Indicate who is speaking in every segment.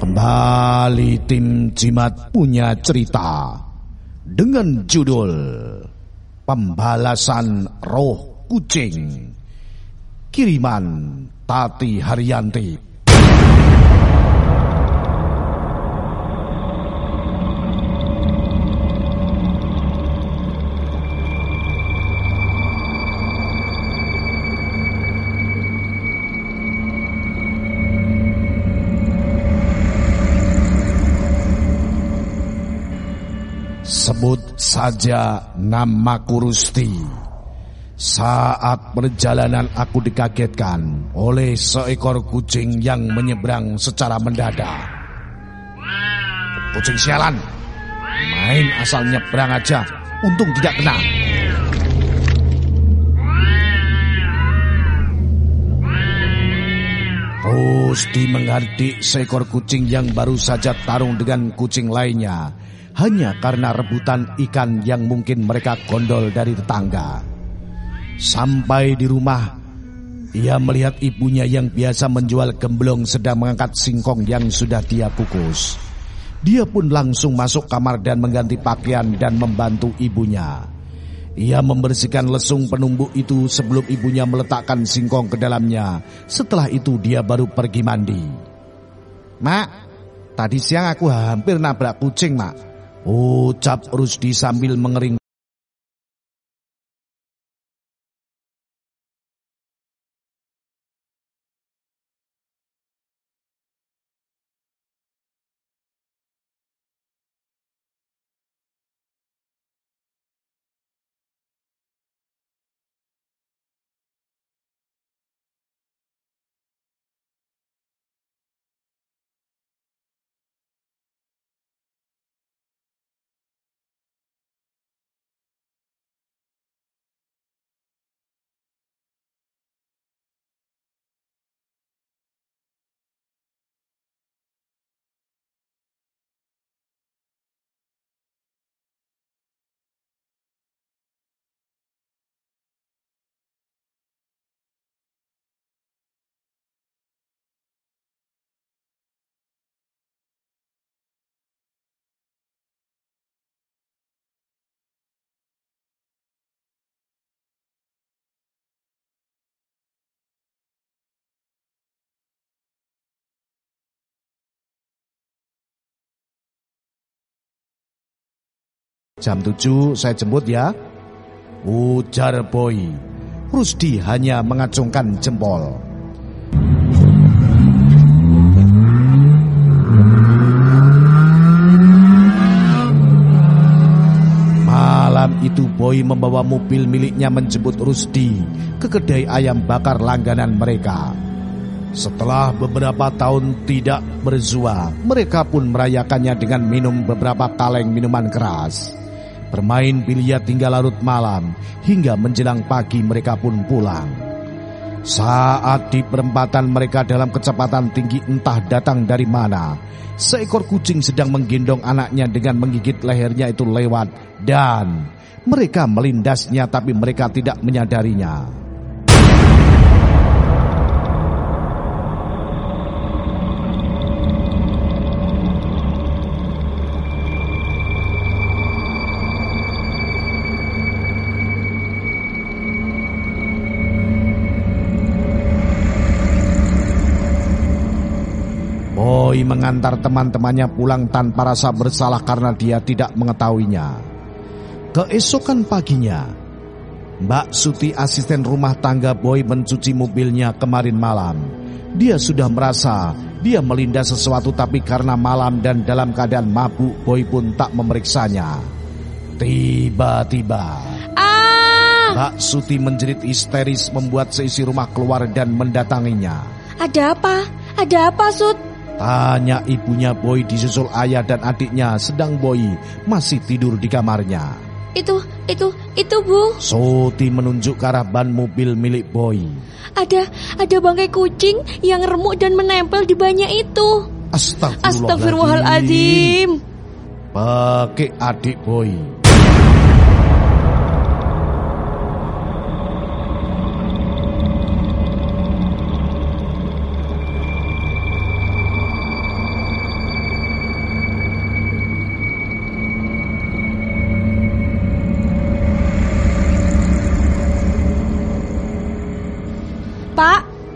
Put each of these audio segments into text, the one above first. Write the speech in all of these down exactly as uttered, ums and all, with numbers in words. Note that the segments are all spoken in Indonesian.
Speaker 1: Kembali tim Jimat punya cerita dengan judul Pembalasan Roh Kucing, kiriman Tati Haryanti. Sebut saja namaku Rusti. Saat perjalanan aku dikagetkan oleh seekor kucing yang menyeberang secara mendadak. Kucing sialan, main asal nyebrang aja, untung tidak kena. Rusti menghardik seekor kucing yang baru saja tarung dengan kucing lainnya, hanya karena rebutan ikan yang mungkin mereka gondol dari tetangga. Sampai di rumah, ia melihat ibunya yang biasa menjual gemblong sedang mengangkat singkong yang sudah dia kukus. Dia pun langsung masuk kamar dan mengganti pakaian dan membantu ibunya. Ia membersihkan lesung penumbuk itu sebelum ibunya meletakkan singkong ke dalamnya. Setelah itu dia baru pergi mandi. "Mak, tadi siang aku hampir nabrak kucing, Mak," ucap Rusdi sambil mengering. "Jam tujuh saya jemput ya," ujar Boy. Rusdi hanya mengacungkan jempol. Malam itu Boy membawa mobil miliknya menjemput Rusdi ke kedai ayam bakar langganan mereka. Setelah beberapa tahun tidak bersua, mereka pun merayakannya dengan minum beberapa kaleng minuman keras, bermain biliar hingga larut malam, hingga menjelang pagi mereka pun pulang. Saat di perempatan mereka dalam kecepatan tinggi entah datang dari mana, seekor kucing sedang menggendong anaknya dengan menggigit lehernya itu lewat, dan mereka melindasnya tapi mereka tidak menyadarinya. Boy mengantar teman-temannya pulang tanpa rasa bersalah karena dia tidak mengetahuinya. Keesokan paginya, Mbak Suti, asisten rumah tangga Boy, mencuci mobilnya kemarin malam. Dia sudah merasa dia melindas sesuatu, tapi karena malam dan dalam keadaan mabuk, Boy pun tak memeriksanya. Tiba-tiba
Speaker 2: Ah!
Speaker 1: Mbak Suti menjerit histeris membuat seisi rumah keluar dan mendatanginya.
Speaker 2: "Ada apa? Ada apa, Sut?"
Speaker 1: tanya ibunya Boy disusul ayah dan adiknya, sedang Boy masih tidur di kamarnya.
Speaker 2: Itu, itu, itu Bu.
Speaker 1: Suti menunjuk ke arah ban mobil milik Boy.
Speaker 2: Ada, ada bangkai kucing yang remuk dan menempel di bannya itu.
Speaker 1: Astagfirullahaladzim.
Speaker 2: Astagfirullahaladzim.
Speaker 1: Pakai adik Boy.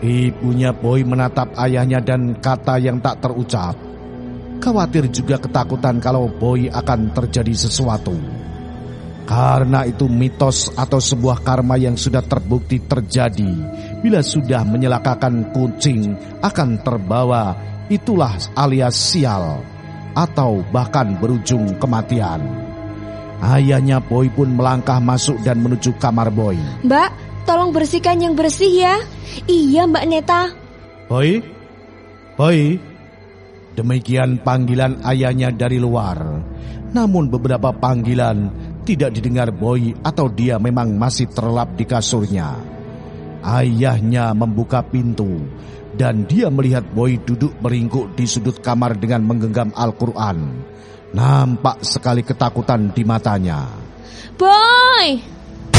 Speaker 1: Ibunya Boy menatap ayahnya dan kata yang tak terucap. Khawatir juga ketakutan kalau Boy akan terjadi sesuatu. Karena itu mitos atau sebuah karma yang sudah terbukti terjadi. Bila sudah menyelakakan kucing akan terbawa, itulah alias sial atau bahkan berujung kematian. Ayahnya Boy pun melangkah masuk dan menuju kamar Boy.
Speaker 2: Mbak, tolong bersihkan yang bersih ya. Iya Mbak Neta.
Speaker 1: Boy, Boy. Demikian panggilan ayahnya dari luar. Namun beberapa panggilan tidak didengar Boy atau dia memang masih terlelap di kasurnya. Ayahnya membuka pintu dan dia melihat Boy duduk meringkuk di sudut kamar dengan menggenggam Al-Quran. Nampak sekali ketakutan di matanya.
Speaker 2: Boy!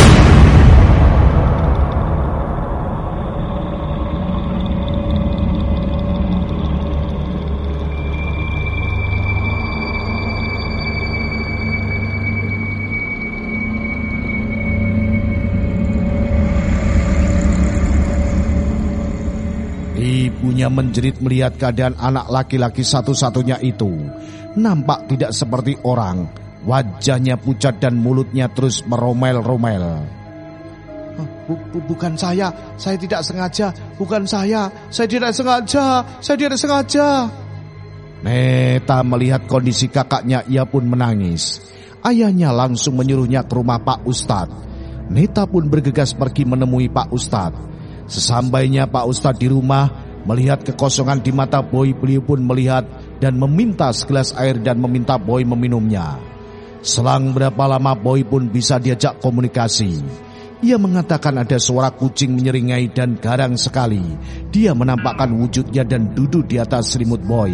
Speaker 1: Ibunya menjerit melihat keadaan anak laki-laki satu-satunya itu. Nampak tidak seperti orang. Wajahnya pucat dan mulutnya terus meromel-romel. Bukan saya, saya tidak sengaja. Bukan saya, saya tidak sengaja. Saya tidak sengaja. Neta melihat kondisi kakaknya, ia pun menangis. Ayahnya langsung menyuruhnya ke rumah Pak Ustadz. Neta pun bergegas pergi menemui Pak Ustadz. Sesampainya Pak Ustadz di rumah, melihat kekosongan di mata Boy, beliau pun melihat dan meminta segelas air dan meminta Boy meminumnya. Selang berapa lama Boy pun bisa diajak komunikasi. Ia mengatakan ada suara kucing menyeringai dan garang sekali. Dia menampakkan wujudnya dan duduk di atas selimut Boy.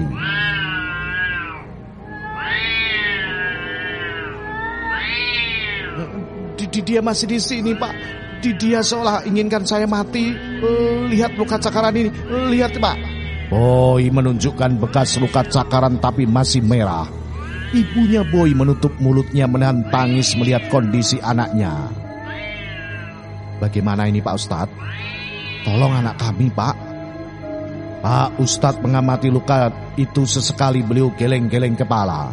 Speaker 1: Dia masih di sini, Pak. Dia seolah inginkan saya mati. Lihat luka cakaran ini. Lihat, Pak. Boy menunjukkan bekas luka cakaran tapi masih merah. Ibunya Boy menutup mulutnya menahan tangis melihat kondisi anaknya. Bagaimana ini Pak Ustadz? Tolong anak kami, Pak. Pak Ustadz mengamati luka itu sesekali, beliau geleng-geleng kepala.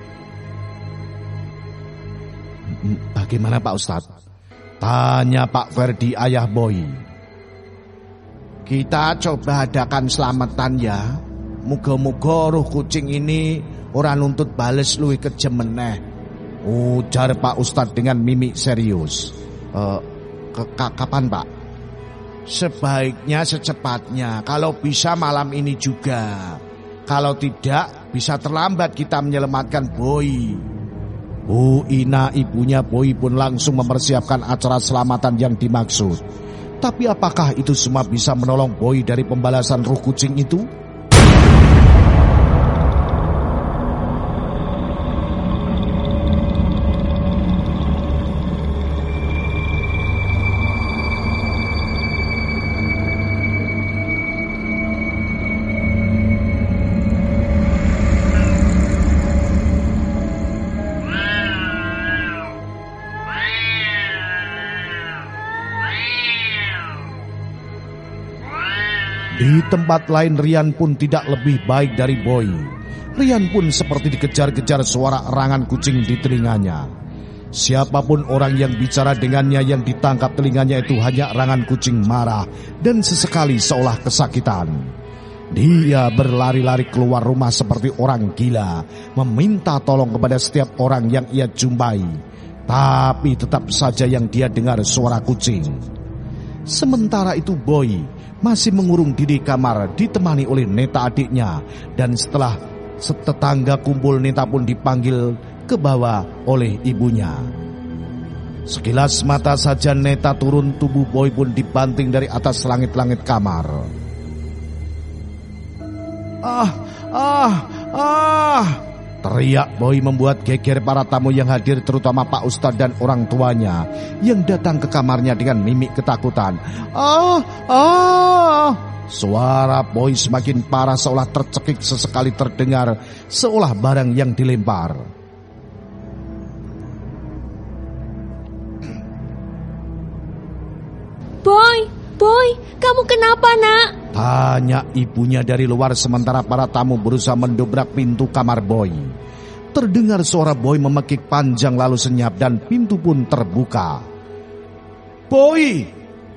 Speaker 1: Bagaimana Pak Ustadz? Tanya Pak Ferdi, ayah Boy. Kita coba adakan selamatan ya. Muga-muga roh kucing ini ora nuntut bales luwih kejem meneh. Ujar Pak Ustadz dengan mimik serius. E, kapan Pak? Sebaiknya secepatnya. Kalau bisa malam ini juga. Kalau tidak bisa terlambat kita menyelamatkan Boy. Bu Ina, ibunya Boy pun langsung mempersiapkan acara selamatan yang dimaksud. Tapi apakah itu semua bisa menolong Boy dari pembalasan roh kucing itu? Di tempat lain Rian pun tidak lebih baik dari Boy. Rian pun seperti dikejar-kejar suara erangan kucing di telinganya. Siapapun orang yang bicara dengannya, yang ditangkap telinganya itu hanya erangan kucing marah dan sesekali seolah kesakitan. Dia berlari-lari keluar rumah seperti orang gila, meminta tolong kepada setiap orang yang ia jumpai. Tapi tetap saja yang dia dengar suara kucing. Sementara itu Boy masih mengurung diri kamar ditemani oleh Neta adiknya. Dan setelah tetangga kumpul, Neta pun dipanggil ke bawah oleh ibunya. Sekilas mata saja Neta turun, tubuh Boy pun dibanting dari atas langit-langit kamar. Ah, ah, ah! Teriak Boy membuat geger para tamu yang hadir, terutama Pak Ustadz dan orang tuanya yang datang ke kamarnya dengan mimik ketakutan. Ah, ah! Suara Boy semakin parah, seolah tercekik sesekali terdengar, seolah barang yang dilempar.
Speaker 2: Boy, Boy, kamu kenapa nak?
Speaker 1: Tanya ibunya dari luar sementara para tamu berusaha mendobrak pintu kamar Boy. Terdengar suara Boy memekik panjang lalu senyap dan pintu pun terbuka. Boy!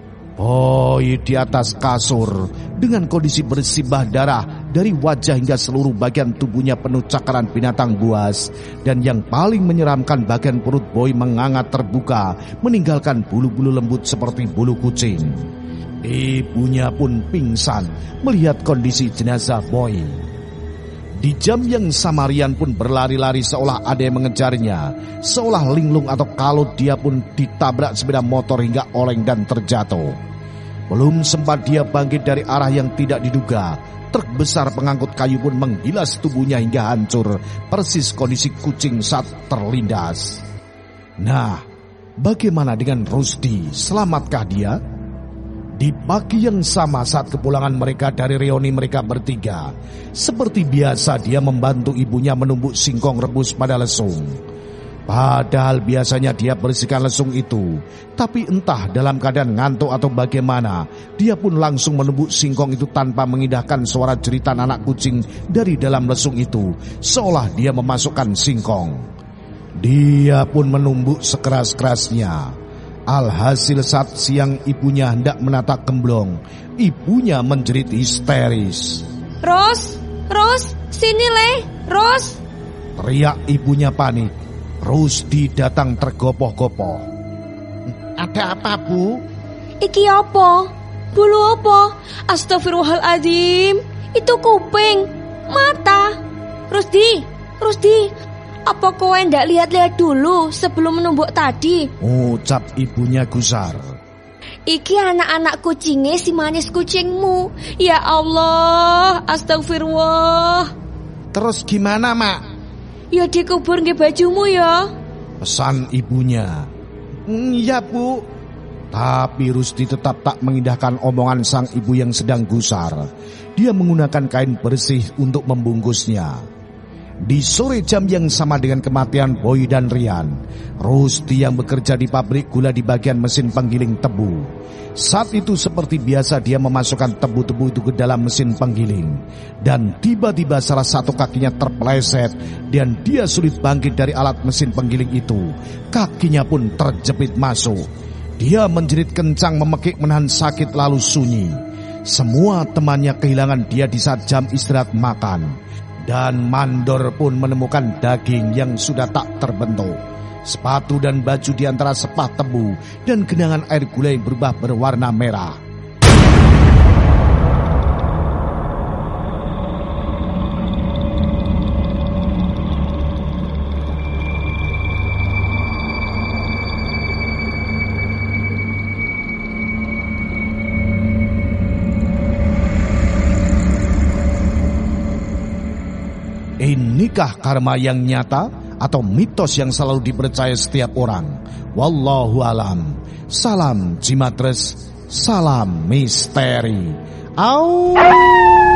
Speaker 1: Boy di atas kasur dengan kondisi bersimbah darah dari wajah hingga seluruh bagian tubuhnya penuh cakaran binatang buas. Dan yang paling menyeramkan, bagian perut Boy menganga terbuka meninggalkan bulu-bulu lembut seperti bulu kucing. Ibunya pun pingsan melihat kondisi jenazah Boy. Di jam yang sama Rian pun berlari-lari seolah ada yang mengejarnya. Seolah linglung atau kalut dia pun ditabrak sepeda motor hingga oleng dan terjatuh. Belum sempat dia bangkit dari arah yang tidak diduga, truk besar pengangkut kayu pun menggilas tubuhnya hingga hancur, persis kondisi kucing saat terlindas. Nah, bagaimana dengan Rusdi? Selamatkah dia? Di pagi yang sama saat kepulangan mereka dari reuni mereka bertiga, seperti biasa dia membantu ibunya menumbuk singkong rebus pada lesung. Padahal biasanya dia bersihkan lesung itu, tapi entah dalam keadaan ngantuk atau bagaimana, dia pun langsung menumbuk singkong itu tanpa mengindahkan suara jeritan anak kucing dari dalam lesung itu, seolah dia memasukkan singkong. Dia pun menumbuk sekeras-kerasnya. Alhasil saat siang ibunya hendak menata gemblong, ibunya menjerit histeris.
Speaker 2: Ros, Ros, sini le, Ros.
Speaker 1: Teriak ibunya panik. Rusdi datang tergopoh-gopoh. Ada apa, Bu?
Speaker 2: Iki apa? Bulu apa? Astagfirullahaladzim. Itu kuping, mata. Rusdi, Rusdi, apa kowe ndak lihat-lihat dulu sebelum menumbuk tadi?
Speaker 1: Ucap ibunya gusar.
Speaker 2: Iki anak-anak kucingnya si manis kucingmu. Ya Allah, astagfirullah.
Speaker 1: Terus gimana, Mak?
Speaker 2: Ya dikubur nggih bajumu ya.
Speaker 1: Pesan ibunya. Iya, Bu. Tapi Rusdi tetap tak mengindahkan omongan sang ibu yang sedang gusar. Dia menggunakan kain bersih untuk membungkusnya. Di sore jam yang sama dengan kematian Boy dan Rian, Rusdi yang bekerja di pabrik gula di bagian mesin penggiling tebu. Saat itu seperti biasa dia memasukkan tebu-tebu itu ke dalam mesin penggiling. Dan tiba-tiba salah satu kakinya terpeleset dan dia sulit bangkit dari alat mesin penggiling itu. Kakinya pun terjepit masuk. Dia menjerit kencang memekik menahan sakit lalu sunyi. Semua temannya kehilangan dia di saat jam istirahat makan. Dan mandor pun menemukan daging yang sudah tak terbentuk. Sepatu dan baju di antara sepah tebu dan genangan air gula yang berubah berwarna merah. Inikah karma yang nyata atau mitos yang selalu dipercaya setiap orang? Wallahu alam. Salam Jimatres, salam misteri. Au.